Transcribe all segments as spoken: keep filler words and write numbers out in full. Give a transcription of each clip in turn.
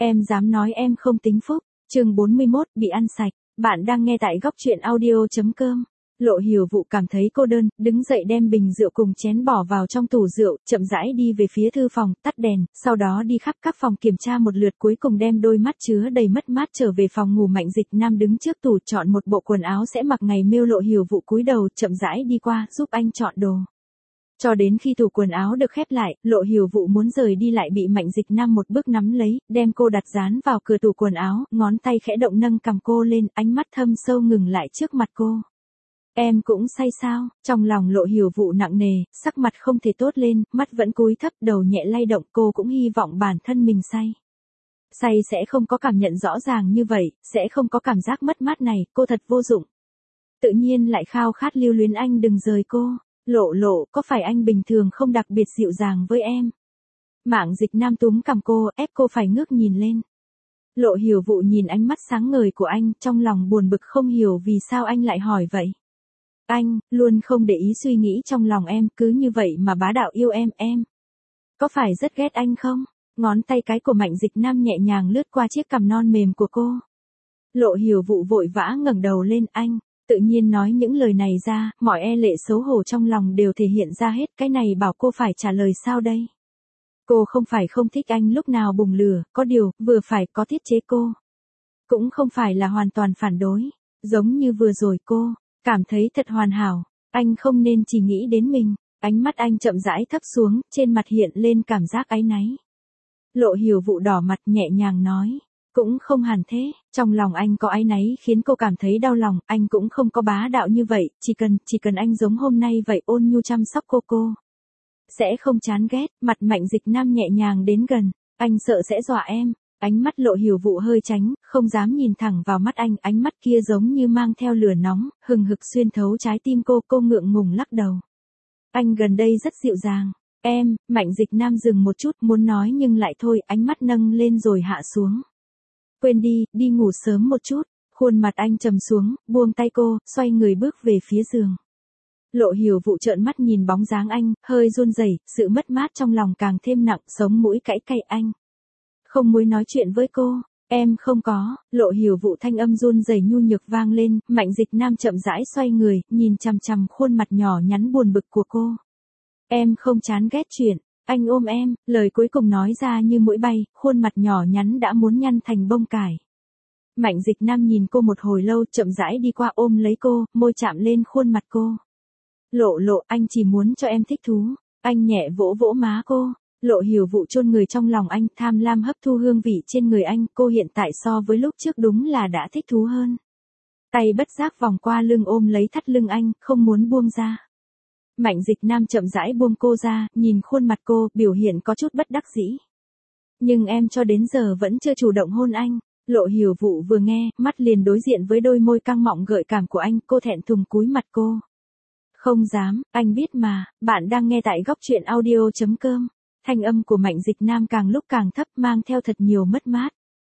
Em dám nói em không tính phúc. Chương bốn mươi mốt, bị ăn sạch. Bạn đang nghe tại góc truyện audio.com. Lộ Hiểu Vũ cảm thấy cô đơn, đứng dậy đem bình rượu cùng chén bỏ vào trong tủ rượu, chậm rãi đi về phía thư phòng, tắt đèn, sau đó đi khắp các phòng kiểm tra một lượt, cuối cùng đem đôi mắt chứa đầy mất mát trở về phòng ngủ. Mạnh Dịch Nam đứng trước tủ chọn một bộ quần áo sẽ mặc ngày mêu. Lộ Hiểu Vũ cúi đầu, chậm rãi đi qua, giúp anh chọn đồ. Cho đến khi tủ quần áo được khép lại, Lộ Hiểu Vũ muốn rời đi lại bị Mạnh Dịch Nam một bước nắm lấy, đem cô đặt dán vào cửa tủ quần áo, ngón tay khẽ động nâng cằm cô lên, ánh mắt thâm sâu ngừng lại trước mặt cô. Em cũng say sao? Trong lòng Lộ Hiểu Vũ nặng nề, sắc mặt không thể tốt lên, mắt vẫn cúi thấp, đầu nhẹ lay động. Cô cũng hy vọng bản thân mình say. Say sẽ không có cảm nhận rõ ràng như vậy, sẽ không có cảm giác mất mát này, cô thật vô dụng. Tự nhiên lại khao khát lưu luyến anh đừng rời cô. Lộ Lộ, có phải anh bình thường không đặc biệt dịu dàng với em? Mạng Dịch Nam túm cằm cô, ép cô phải ngước nhìn lên. Lộ Hiểu Vũ nhìn ánh mắt sáng ngời của anh, trong lòng buồn bực không hiểu vì sao anh lại hỏi vậy. Anh, luôn không để ý suy nghĩ trong lòng em, cứ như vậy mà bá đạo yêu em, em. Có phải rất ghét anh không? Ngón tay cái của Mạnh Dịch Nam nhẹ nhàng lướt qua chiếc cằm non mềm của cô. Lộ Hiểu Vũ vội vã ngẩng đầu lên. Anh, tự nhiên nói những lời này ra, mọi e lệ xấu hổ trong lòng đều thể hiện ra hết. Cái này bảo cô phải trả lời sao đây? Cô không phải không thích anh lúc nào bùng lửa, có điều, vừa phải có tiết chế cô. Cũng không phải là hoàn toàn phản đối, giống như vừa rồi cô cảm thấy thật hoàn hảo, anh không nên chỉ nghĩ đến mình. Ánh mắt anh chậm rãi thấp xuống, trên mặt hiện lên cảm giác áy náy. Lộ Hiểu Vũ đỏ mặt nhẹ nhàng nói, cũng không hẳn thế, trong lòng anh có áy náy khiến cô cảm thấy đau lòng, anh cũng không có bá đạo như vậy, chỉ cần, chỉ cần anh giống hôm nay vậy, ôn nhu chăm sóc cô cô. Sẽ không chán ghét. Mặt Mạnh Dịch Nam nhẹ nhàng đến gần, anh sợ sẽ dọa em. Ánh mắt Lộ Hiểu Vũ hơi tránh, không dám nhìn thẳng vào mắt anh, ánh mắt kia giống như mang theo lửa nóng, hừng hực xuyên thấu trái tim cô, cô ngượng ngùng lắc đầu. Anh gần đây rất dịu dàng. Em, Mạnh Dịch Nam dừng một chút, muốn nói nhưng lại thôi, ánh mắt nâng lên rồi hạ xuống. Quên đi, đi ngủ sớm một chút. Khuôn mặt anh trầm xuống, buông tay cô, xoay người bước về phía giường. Lộ Hiểu Vũ trợn mắt nhìn bóng dáng anh, hơi run rẩy, sự mất mát trong lòng càng thêm nặng, sống mũi cãi cay. Anh không muốn nói chuyện với cô. Em không có. Lộ Hiểu Vũ thanh âm run rẩy nhu nhược vang lên. Mạnh Dịch Nam chậm rãi xoay người, nhìn chằm chằm khuôn mặt nhỏ nhắn buồn bực của cô. Em không chán ghét chuyện anh ôm em. Lời cuối cùng nói ra như mũi bay, khuôn mặt nhỏ nhắn đã muốn nhăn thành bông cải. Mạnh Dịch Nam nhìn cô một hồi lâu, chậm rãi đi qua ôm lấy cô, môi chạm lên khuôn mặt cô. Lộ Lộ, anh chỉ muốn cho em thích thú. Anh nhẹ vỗ vỗ má cô. Lộ Hiểu Vũ chôn người trong lòng anh, tham lam hấp thu hương vị trên người anh, cô hiện tại so với lúc trước đúng là đã thích thú hơn. Tay bất giác vòng qua lưng ôm lấy thắt lưng anh, không muốn buông ra. Mạnh Dịch Nam chậm rãi buông cô ra, nhìn khuôn mặt cô, biểu hiện có chút bất đắc dĩ. Nhưng em cho đến giờ vẫn chưa chủ động hôn anh. Lộ Hiểu Vũ vừa nghe, mắt liền đối diện với đôi môi căng mọng gợi cảm của anh, cô thẹn thùng cúi mặt cô. Không dám, anh biết mà. Bạn đang nghe tại góc truyện audio.com. Thanh âm của Mạnh Dịch Nam càng lúc càng thấp, mang theo thật nhiều mất mát.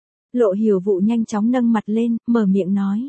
Lộ Hiểu Vũ nhanh chóng nâng mặt lên, mở miệng nói.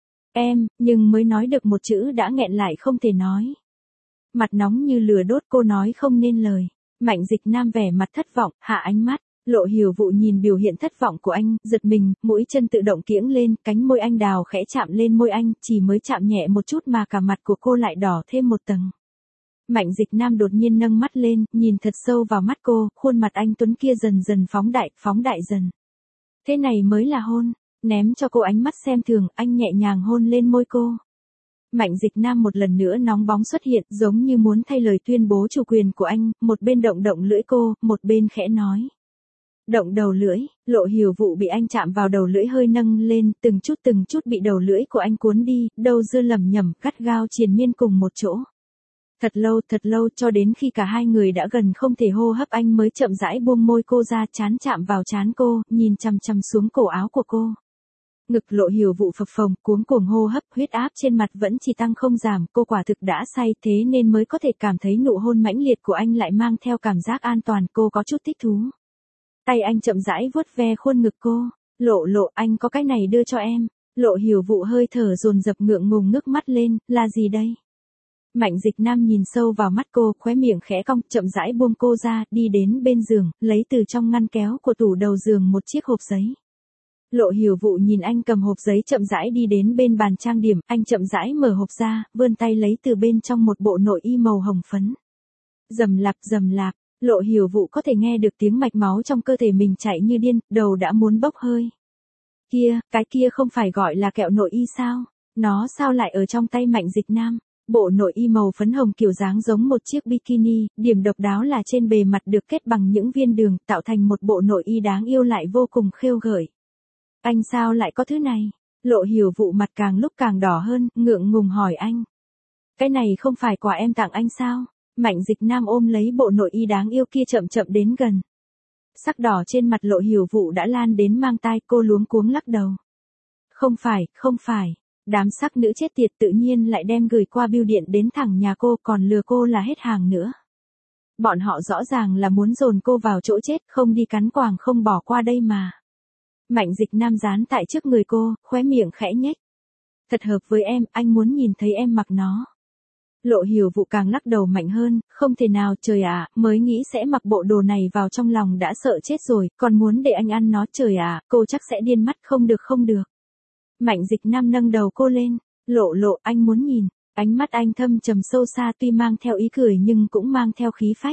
Em, nhưng mới nói được một chữ đã nghẹn lại không thể nói. Mặt nóng như lửa đốt, cô nói không nên lời. Mạnh Dịch Nam vẻ mặt thất vọng, hạ ánh mắt. Lộ Hiểu Vũ nhìn biểu hiện thất vọng của anh, giật mình, mũi chân tự động kiễng lên, cánh môi anh đào khẽ chạm lên môi anh, chỉ mới chạm nhẹ một chút mà cả mặt của cô lại đỏ thêm một tầng. Mạnh Dịch Nam đột nhiên nâng mắt lên, nhìn thật sâu vào mắt cô, khuôn mặt anh tuấn kia dần dần phóng đại, phóng đại dần. Thế này mới là hôn. Ném cho cô ánh mắt xem thường, anh nhẹ nhàng hôn lên môi cô. Mạnh Dịch Nam một lần nữa nóng bóng xuất hiện, giống như muốn thay lời tuyên bố chủ quyền của anh, một bên động động lưỡi cô, một bên khẽ nói. Động đầu lưỡi. Lộ Hiểu Vũ bị anh chạm vào đầu lưỡi hơi nâng lên, từng chút từng chút bị đầu lưỡi của anh cuốn đi, đầu dưa lẩm nhẩm, gắt gao triền miên cùng một chỗ. Thật lâu, thật lâu, cho đến khi cả hai người đã gần không thể hô hấp, anh mới chậm rãi buông môi cô ra, trán chạm vào trán cô, nhìn chằm chằm xuống cổ áo của cô. Ngực Lộ Hiểu Vũ phập phồng, cuống cuồng hô hấp, huyết áp trên mặt vẫn chỉ tăng không giảm, cô quả thực đã say, thế nên mới có thể cảm thấy nụ hôn mãnh liệt của anh lại mang theo cảm giác an toàn, cô có chút thích thú. Tay anh chậm rãi vuốt ve khuôn ngực cô. Lộ Lộ, anh có cái này đưa cho em. Lộ Hiểu Vũ hơi thở dồn dập ngượng ngùng ngước mắt lên, là gì đây? Mạnh Dịch Nam nhìn sâu vào mắt cô, khóe miệng khẽ cong, chậm rãi buông cô ra, đi đến bên giường, lấy từ trong ngăn kéo của tủ đầu giường một chiếc hộp giấy. Lộ Hiểu Vũ nhìn anh cầm hộp giấy chậm rãi đi đến bên bàn trang điểm, anh chậm rãi mở hộp ra, vươn tay lấy từ bên trong một bộ nội y màu hồng phấn. Rầm lạp rầm lạp, Lộ Hiểu Vũ có thể nghe được tiếng mạch máu trong cơ thể mình chạy như điên, đầu đã muốn bốc hơi. Kia, cái kia không phải gọi là kẹo nội y sao? Nó sao lại ở trong tay Mạnh Dịch Nam? Bộ nội y màu phấn hồng kiểu dáng giống một chiếc bikini, điểm độc đáo là trên bề mặt được kết bằng những viên đường, tạo thành một bộ nội y đáng yêu lại vô cùng khêu gợi. Anh sao lại có thứ này? Lộ Hiểu Vũ mặt càng lúc càng đỏ hơn, ngượng ngùng hỏi anh. Cái này không phải quà em tặng anh sao? Mạnh Dịch Nam ôm lấy bộ nội y đáng yêu kia chậm chậm đến gần. Sắc đỏ trên mặt Lộ Hiểu Vũ đã lan đến mang tai, cô luống cuống lắc đầu. Không phải, không phải. Đám sắc nữ chết tiệt tự nhiên lại đem gửi qua bưu điện đến thẳng nhà cô, còn lừa cô là hết hàng nữa. Bọn họ rõ ràng là muốn dồn cô vào chỗ chết, không đi cắn quàng không bỏ qua đây mà. Mạnh Dịch Nam dán tại trước người cô, khóe miệng khẽ nhếch. Thật hợp với em, anh muốn nhìn thấy em mặc nó. Lộ Hiểu Vũ càng lắc đầu mạnh hơn, không thể nào, trời ạ, mới nghĩ sẽ mặc bộ đồ này vào trong lòng đã sợ chết rồi, còn muốn để anh ăn nó, trời ạ, cô chắc sẽ điên mất, không được không được. Mạnh Dịch Nam nâng đầu cô lên, Lộ Lộ, anh muốn nhìn, ánh mắt anh thâm trầm sâu xa tuy mang theo ý cười nhưng cũng mang theo khí phách.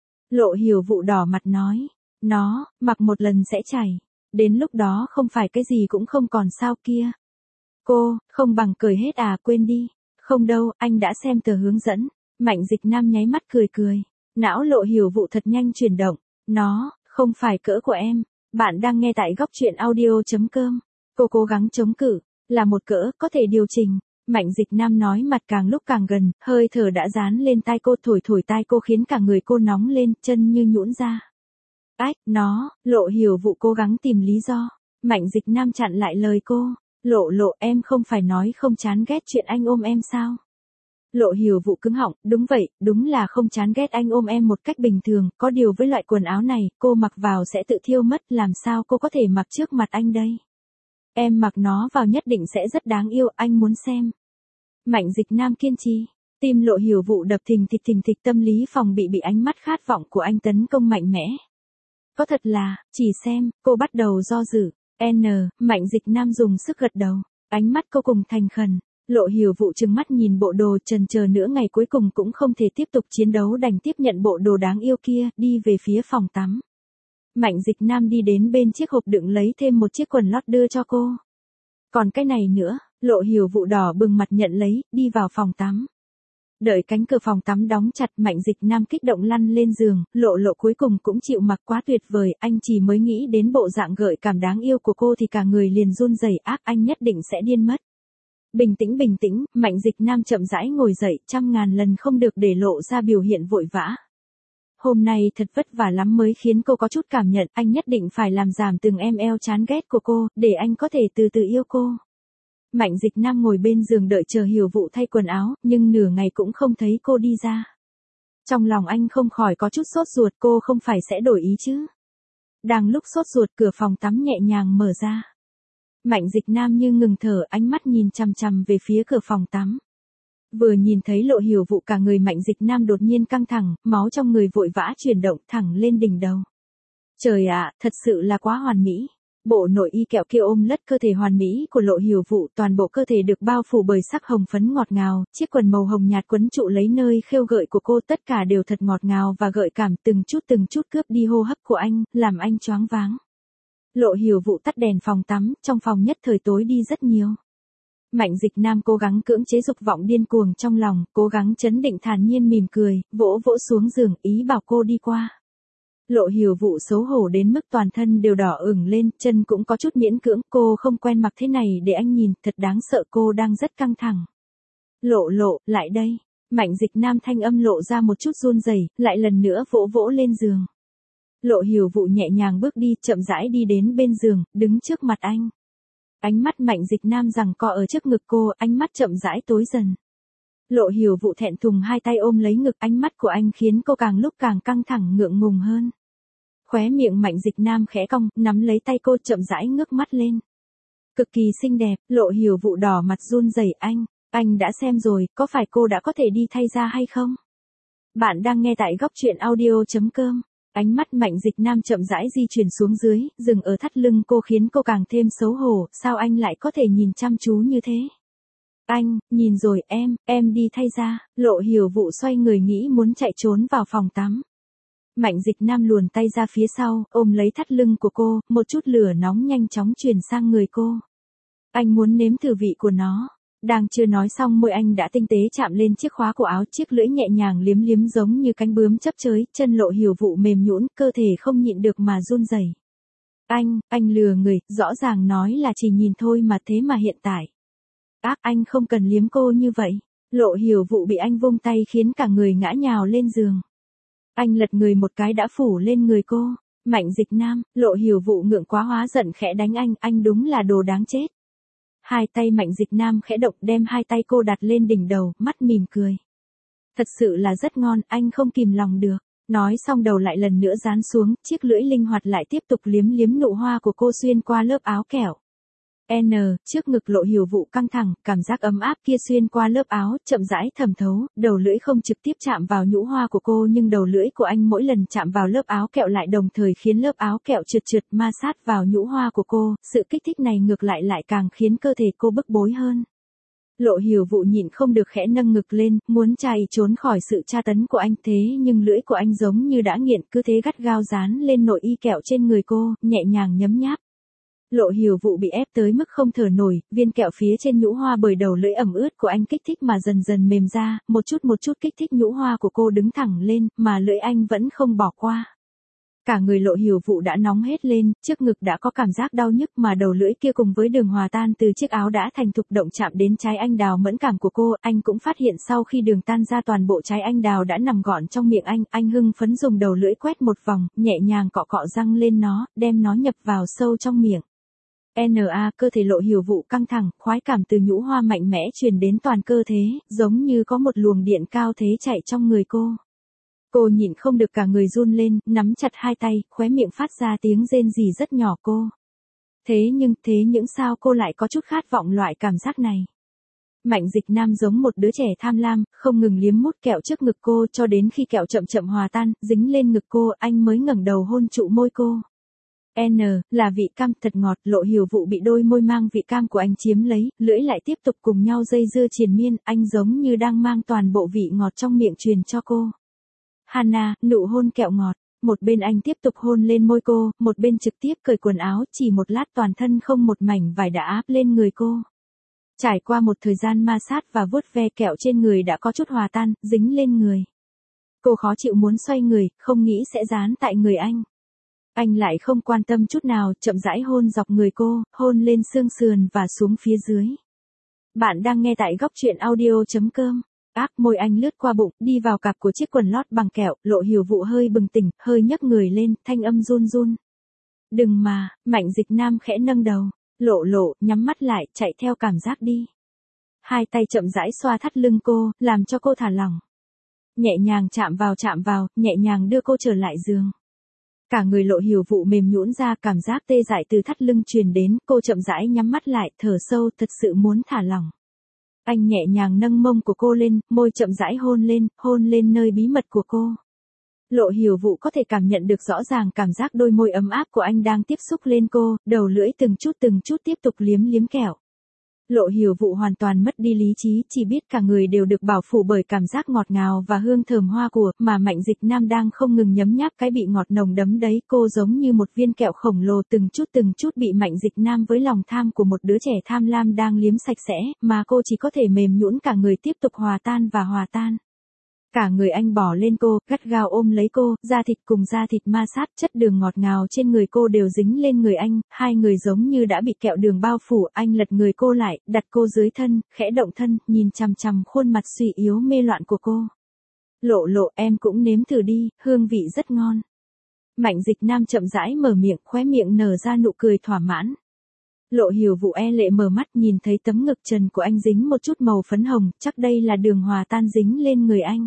Lộ Hiểu Vũ đỏ mặt nói, nó, mặc một lần sẽ chảy, đến lúc đó không phải cái gì cũng không còn sao kia. Cô, không bằng cười hết à, quên đi. Không đâu, anh đã xem tờ hướng dẫn. Mạnh Dịch Nam nháy mắt cười cười. Não Lộ Hiểu Vũ thật nhanh chuyển động. Nó, không phải cỡ của em. Bạn đang nghe tại góc truyện audio chấm com. Cô cố gắng chống cự. Là một cỡ, có thể điều chỉnh. Mạnh Dịch Nam nói mặt càng lúc càng gần, hơi thở đã dán lên tai cô, thổi thổi tai cô khiến cả người cô nóng lên, chân như nhũn ra. Ách, nó, Lộ Hiểu Vũ cố gắng tìm lý do. Mạnh Dịch Nam chặn lại lời cô. Lộ Lộ, em không phải nói không chán ghét chuyện anh ôm em sao? Lộ Hiểu Vũ cứng họng, đúng vậy, đúng là không chán ghét anh ôm em một cách bình thường, có điều với loại quần áo này, cô mặc vào sẽ tự thiêu mất, làm sao cô có thể mặc trước mặt anh đây? Em mặc nó vào nhất định sẽ rất đáng yêu, anh muốn xem. Mạnh Dịch Nam kiên trì, tim Lộ Hiểu Vũ đập thình thịch thình thịch, tâm lý phòng bị bị ánh mắt khát vọng của anh tấn công mạnh mẽ. Có thật là, chỉ xem, cô bắt đầu do dự. N, Mạnh Dịch Nam dùng sức gật đầu, ánh mắt cô cùng thành khẩn. Lộ Hiểu Vũ trừng mắt nhìn bộ đồ, chần chờ nửa ngày cuối cùng cũng không thể tiếp tục chiến đấu, đành tiếp nhận bộ đồ đáng yêu kia, đi về phía phòng tắm. Mạnh Dịch Nam đi đến bên chiếc hộp đựng lấy thêm một chiếc quần lót đưa cho cô. Còn cái này nữa, Lộ Hiểu Vũ đỏ bừng mặt nhận lấy, đi vào phòng tắm. Đợi cánh cửa phòng tắm đóng chặt, Mạnh Dịch Nam kích động lăn lên giường, Lộ Lộ cuối cùng cũng chịu mặc, quá tuyệt vời, anh chỉ mới nghĩ đến bộ dạng gợi cảm đáng yêu của cô thì cả người liền run rẩy, ác, anh nhất định sẽ điên mất. Bình tĩnh bình tĩnh, Mạnh Dịch Nam chậm rãi ngồi dậy, trăm ngàn lần không được để lộ ra biểu hiện vội vã. Hôm nay thật vất vả lắm mới khiến cô có chút cảm nhận, anh nhất định phải làm giảm từng em eo chán ghét của cô, để anh có thể từ từ yêu cô. Mạnh Dịch Nam ngồi bên giường đợi chờ Hiểu Vũ thay quần áo, nhưng nửa ngày cũng không thấy cô đi ra. Trong lòng anh không khỏi có chút sốt ruột, cô không phải sẽ đổi ý chứ. Đang lúc sốt ruột, cửa phòng tắm nhẹ nhàng mở ra. Mạnh Dịch Nam như ngừng thở, ánh mắt nhìn chằm chằm về phía cửa phòng tắm. Vừa nhìn thấy Lộ Hiểu Vũ cả người Mạnh Dịch Nam đột nhiên căng thẳng, máu trong người vội vã chuyển động thẳng lên đỉnh đầu. Trời ạ, thật sự là quá hoàn mỹ. Bộ nội y kẹo kia ôm lất cơ thể hoàn mỹ của Lộ Hiểu Vũ, toàn bộ cơ thể được bao phủ bởi sắc hồng phấn ngọt ngào, chiếc quần màu hồng nhạt quấn trụ lấy nơi khêu gợi của cô, tất cả đều thật ngọt ngào và gợi cảm, từng chút từng chút cướp đi hô hấp của anh, làm anh choáng váng. Lộ Hiểu Vũ tắt đèn phòng tắm, trong phòng nhất thời tối đi rất nhiều. Mạnh Dịch Nam cố gắng cưỡng chế dục vọng điên cuồng trong lòng, cố gắng trấn định thản nhiên mỉm cười, vỗ vỗ xuống giường, ý bảo cô đi qua. Lộ Hiểu Vũ xấu hổ đến mức toàn thân đều đỏ ửng lên, chân cũng có chút miễn cưỡng, cô không quen mặc thế này để anh nhìn, thật đáng sợ, cô đang rất căng thẳng. Lộ Lộ, lại đây. Mạnh Dịch Nam thanh âm lộ ra một chút run rẩy, lại lần nữa vỗ vỗ lên giường. Lộ Hiểu Vũ nhẹ nhàng bước đi, chậm rãi đi đến bên giường, đứng trước mặt anh. Ánh mắt Mạnh Dịch Nam giằng co ở trước ngực cô, ánh mắt chậm rãi tối dần. Lộ Hiểu Vũ thẹn thùng hai tay ôm lấy ngực, ánh mắt của anh khiến cô càng lúc càng căng thẳng ngượng ngùng hơn. Khóe miệng Mạnh Dịch Nam khẽ cong, nắm lấy tay cô chậm rãi ngước mắt lên. Cực kỳ xinh đẹp, Lộ Hiểu Vũ đỏ mặt run rẩy, anh, Anh đã xem rồi, có phải cô đã có thể đi thay ra hay không? Bạn đang nghe tại góc chuyện audio.com. Ánh mắt Mạnh Dịch Nam chậm rãi di chuyển xuống dưới, dừng ở thắt lưng cô khiến cô càng thêm xấu hổ, sao anh lại có thể nhìn chăm chú như thế? Anh, nhìn rồi em, em đi thay ra, Lộ Hiểu Vũ xoay người nghĩ muốn chạy trốn vào phòng tắm. Mạnh Dịch Nam luồn tay ra phía sau, ôm lấy thắt lưng của cô, một chút lửa nóng nhanh chóng truyền sang người cô. Anh muốn nếm thử vị của nó. Đang chưa nói xong môi anh đã tinh tế chạm lên chiếc khóa cổ áo, chiếc lưỡi nhẹ nhàng liếm liếm giống như cánh bướm chấp chới, chân Lộ Hiểu Vũ mềm nhũn, cơ thể không nhịn được mà run rẩy. Anh, anh lừa người, rõ ràng nói là chỉ nhìn thôi mà thế mà hiện tại. Ác, anh không cần liếm cô như vậy. Lộ Hiểu Vũ bị anh vung tay khiến cả người ngã nhào lên giường. Anh lật người một cái đã phủ lên người cô. Mạnh Dịch Nam, Lộ Hiểu Vũ ngượng quá hóa giận khẽ đánh anh, anh đúng là đồ đáng chết. Hai tay Mạnh Dịch Nam khẽ động đem hai tay cô đặt lên đỉnh đầu, mắt mỉm cười. Thật sự là rất ngon, anh không kìm lòng được. Nói xong đầu lại lần nữa dán xuống, chiếc lưỡi linh hoạt lại tiếp tục liếm liếm nụ hoa của cô xuyên qua lớp áo kẻo. N, trước ngực Lộ Hiểu Vũ căng thẳng, cảm giác ấm áp kia xuyên qua lớp áo, chậm rãi thẩm thấu, đầu lưỡi không trực tiếp chạm vào nhũ hoa của cô nhưng đầu lưỡi của anh mỗi lần chạm vào lớp áo kẹo lại đồng thời khiến lớp áo kẹo trượt trượt ma sát vào nhũ hoa của cô, sự kích thích này ngược lại lại càng khiến cơ thể cô bức bối hơn. Lộ Hiểu Vũ nhịn không được khẽ nâng ngực lên, muốn chạy trốn khỏi sự tra tấn của anh thế nhưng lưỡi của anh giống như đã nghiện cứ thế gắt gao dán lên nội y kẹo trên người cô, nhẹ nhàng nhấm nháp. Lộ Hiểu Vũ bị ép tới mức không thở nổi, viên kẹo phía trên nhũ hoa bởi đầu lưỡi ẩm ướt của anh kích thích mà dần dần mềm ra, một chút một chút kích thích nhũ hoa của cô đứng thẳng lên, mà lưỡi anh vẫn không bỏ qua. Cả người Lộ Hiểu Vũ đã nóng hết lên, trước ngực đã có cảm giác đau nhức mà đầu lưỡi kia cùng với đường hòa tan từ chiếc áo đã thành thục động chạm đến trái anh đào mẫn cảm của cô, anh cũng phát hiện sau khi đường tan ra toàn bộ trái anh đào đã nằm gọn trong miệng anh, anh hưng phấn dùng đầu lưỡi quét một vòng, nhẹ nhàng cọ cọ răng lên nó, đem nó nhập vào sâu trong miệng. N A cơ thể Lộ Hiểu Vũ căng thẳng, khoái cảm từ nhũ hoa mạnh mẽ truyền đến toàn cơ thể, giống như có một luồng điện cao thế chạy trong người cô. Cô nhịn không được cả người run lên, nắm chặt hai tay, khóe miệng phát ra tiếng rên rỉ rất nhỏ cô. Thế nhưng, thế những sao cô lại có chút khát vọng loại cảm giác này. Mạnh Dịch Nam giống một đứa trẻ tham lam, không ngừng liếm mút kẹo trước ngực cô cho đến khi kẹo chậm chậm hòa tan, dính lên ngực cô, anh mới ngẩng đầu hôn trụ môi cô. N, là vị cam thật ngọt, Lộ Hiểu Vũ bị đôi môi mang vị cam của anh chiếm lấy, lưỡi lại tiếp tục cùng nhau dây dưa triền miên, anh giống như đang mang toàn bộ vị ngọt trong miệng truyền cho cô. Hana, nụ hôn kẹo ngọt, một bên anh tiếp tục hôn lên môi cô, một bên trực tiếp cởi quần áo, chỉ một lát toàn thân không một mảnh vải đã áp lên người cô. Trải qua một thời gian ma sát và vuốt ve kẹo trên người đã có chút hòa tan, dính lên người. Cô khó chịu muốn xoay người, không nghĩ sẽ dán tại người anh. Anh lại không quan tâm chút nào, chậm rãi hôn dọc người cô, hôn lên xương sườn và xuống phía dưới. Bạn đang nghe tại góc chuyện audio.com. Ác môi anh lướt qua bụng, đi vào cặp của chiếc quần lót bằng kẹo, Lộ Hiểu Vũ hơi bừng tỉnh, hơi nhấc người lên, thanh âm run run. Đừng mà, Mạnh Dịch Nam khẽ nâng đầu, Lộ Lộ, nhắm mắt lại, chạy theo cảm giác đi. Hai tay chậm rãi xoa thắt lưng cô, làm cho cô thả lỏng. Nhẹ nhàng chạm vào chạm vào, nhẹ nhàng đưa cô trở lại giường. Cả người Lộ Hiểu Vũ mềm nhũn ra, cảm giác tê dại từ thắt lưng truyền đến, cô chậm rãi nhắm mắt lại, thở sâu, thật sự muốn thả lỏng. Anh nhẹ nhàng nâng mông của cô lên, môi chậm rãi hôn lên, hôn lên nơi bí mật của cô. Lộ Hiểu Vũ có thể cảm nhận được rõ ràng cảm giác đôi môi ấm áp của anh đang tiếp xúc lên cô, đầu lưỡi từng chút từng chút tiếp tục liếm liếm kẹo. Lộ Hiểu Vũ hoàn toàn mất đi lý trí, chỉ biết cả người đều được bảo phủ bởi cảm giác ngọt ngào và hương thơm hoa của, mà Mạnh Dịch Nam đang không ngừng nhấm nháp cái bị ngọt nồng đấm đấy, cô giống như một viên kẹo khổng lồ từng chút từng chút bị Mạnh Dịch Nam với lòng tham của một đứa trẻ tham lam đang liếm sạch sẽ, mà cô chỉ có thể mềm nhũn cả người tiếp tục hòa tan và hòa tan. Cả người anh bỏ lên cô, gắt gao ôm lấy cô, da thịt cùng da thịt ma sát, chất đường ngọt ngào trên người cô đều dính lên người anh, hai người giống như đã bị kẹo đường bao phủ, anh lật người cô lại, đặt cô dưới thân, khẽ động thân, nhìn chằm chằm khuôn mặt suy yếu mê loạn của cô. Lộ Lộ, em cũng nếm thử đi, hương vị rất ngon. Mạnh Dịch Nam chậm rãi mở miệng, khóe miệng nở ra nụ cười thỏa mãn. Lộ Hiểu Vũ e lệ mở mắt nhìn thấy tấm ngực trần của anh dính một chút màu phấn hồng, chắc đây là đường hòa tan dính lên người anh.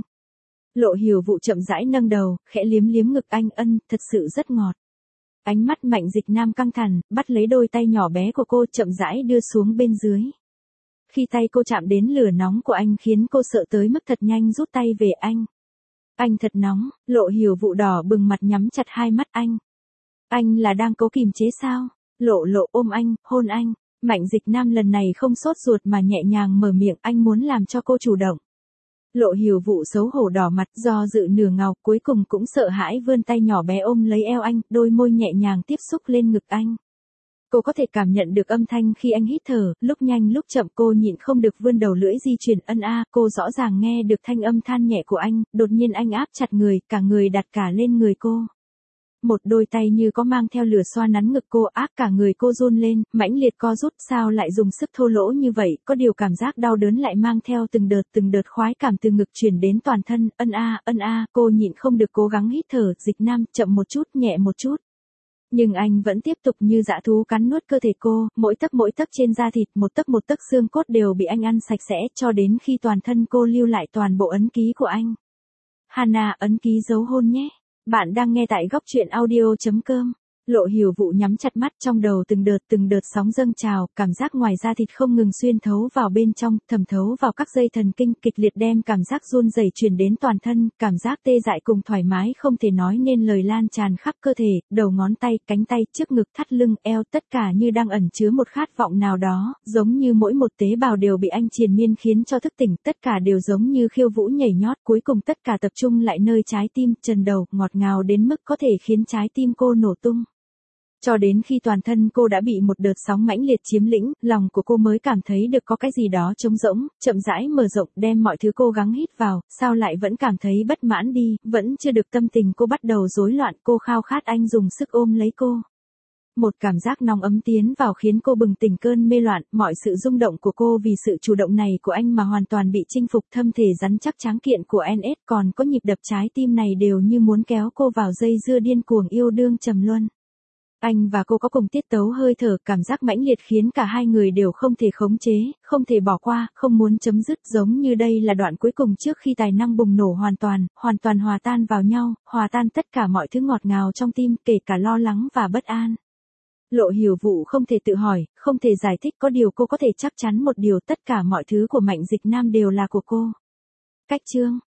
Lộ Hiểu Vũ chậm rãi nâng đầu, khẽ liếm liếm ngực anh, ân, thật sự rất ngọt. Ánh mắt Mạnh Dịch Nam căng thẳng, bắt lấy đôi tay nhỏ bé của cô chậm rãi đưa xuống bên dưới. Khi tay cô chạm đến lửa nóng của anh khiến cô sợ tới mức thật nhanh rút tay về anh. Anh thật nóng, Lộ Hiểu Vũ đỏ bừng mặt nhắm chặt hai mắt anh. Anh là đang cố kìm chế sao? Lộ Lộ ôm anh, hôn anh. Mạnh Dịch Nam lần này không sốt ruột mà nhẹ nhàng mở miệng, anh muốn làm cho cô chủ động. Lộ Hiểu Vũ xấu hổ đỏ mặt, do dự nửa ngào, cuối cùng cũng sợ hãi vươn tay nhỏ bé ôm lấy eo anh, đôi môi nhẹ nhàng tiếp xúc lên ngực anh. Cô có thể cảm nhận được âm thanh khi anh hít thở, lúc nhanh lúc chậm, cô nhịn không được vươn đầu lưỡi di chuyển ân a, cô rõ ràng nghe được thanh âm than nhẹ của anh, đột nhiên anh áp chặt người, cả người đặt cả lên người cô. Một đôi tay như có mang theo lửa xoa nắn ngực cô, ác cả người cô run lên, mãnh liệt co rút, sao lại dùng sức thô lỗ như vậy, có điều cảm giác đau đớn lại mang theo từng đợt từng đợt khoái cảm từ ngực truyền đến toàn thân, ân a, ân a, cô nhịn không được cố gắng hít thở, Dịch Nam, chậm một chút, nhẹ một chút. Nhưng anh vẫn tiếp tục như dã thú cắn nuốt cơ thể cô, mỗi tấc mỗi tấc trên da thịt, một tấc một tấc xương cốt đều bị anh ăn sạch sẽ, cho đến khi toàn thân cô lưu lại toàn bộ ấn ký của anh. Hana, ấn ký dấu hôn nhé. Bạn đang nghe tại góc truyện audio chấm com. Lộ Hiểu Vũ nhắm chặt mắt, trong đầu từng đợt từng đợt sóng dâng trào, cảm giác ngoài da thịt không ngừng xuyên thấu vào bên trong, thẩm thấu vào các dây thần kinh, kịch liệt đem cảm giác run rẩy truyền đến toàn thân, cảm giác tê dại cùng thoải mái không thể nói nên lời lan tràn khắp cơ thể, đầu ngón tay, cánh tay, trước ngực, thắt lưng, eo, tất cả như đang ẩn chứa một khát vọng nào đó, giống như mỗi một tế bào đều bị anh triền miên khiến cho thức tỉnh, tất cả đều giống như khiêu vũ nhảy nhót, cuối cùng tất cả tập trung lại nơi trái tim, trần đầu, ngọt ngào đến mức có thể khiến trái tim cô nổ tung. Cho đến khi toàn thân cô đã bị một đợt sóng mãnh liệt chiếm lĩnh, lòng của cô mới cảm thấy được có cái gì đó trống rỗng, chậm rãi mở rộng, đem mọi thứ cố gắng hít vào, sao lại vẫn cảm thấy bất mãn đi, vẫn chưa được tâm tình cô bắt đầu rối loạn, cô khao khát anh dùng sức ôm lấy cô. Một cảm giác nóng ấm tiến vào khiến cô bừng tỉnh cơn mê loạn, mọi sự rung động của cô vì sự chủ động này của anh mà hoàn toàn bị chinh phục, thâm thể rắn chắc tráng kiện của en ét còn có nhịp đập trái tim này đều như muốn kéo cô vào dây dưa điên cuồng yêu đương trầm luân. Anh và cô có cùng tiết tấu hơi thở, cảm giác mãnh liệt khiến cả hai người đều không thể khống chế, không thể bỏ qua, không muốn chấm dứt, giống như đây là đoạn cuối cùng trước khi tài năng bùng nổ hoàn toàn, hoàn toàn hòa tan vào nhau, hòa tan tất cả mọi thứ ngọt ngào trong tim, kể cả lo lắng và bất an. Lộ Hiểu Vũ không thể tự hỏi, không thể giải thích, có điều cô có thể chắc chắn một điều, tất cả mọi thứ của Mạnh Dịch Nam đều là của cô. Cách chương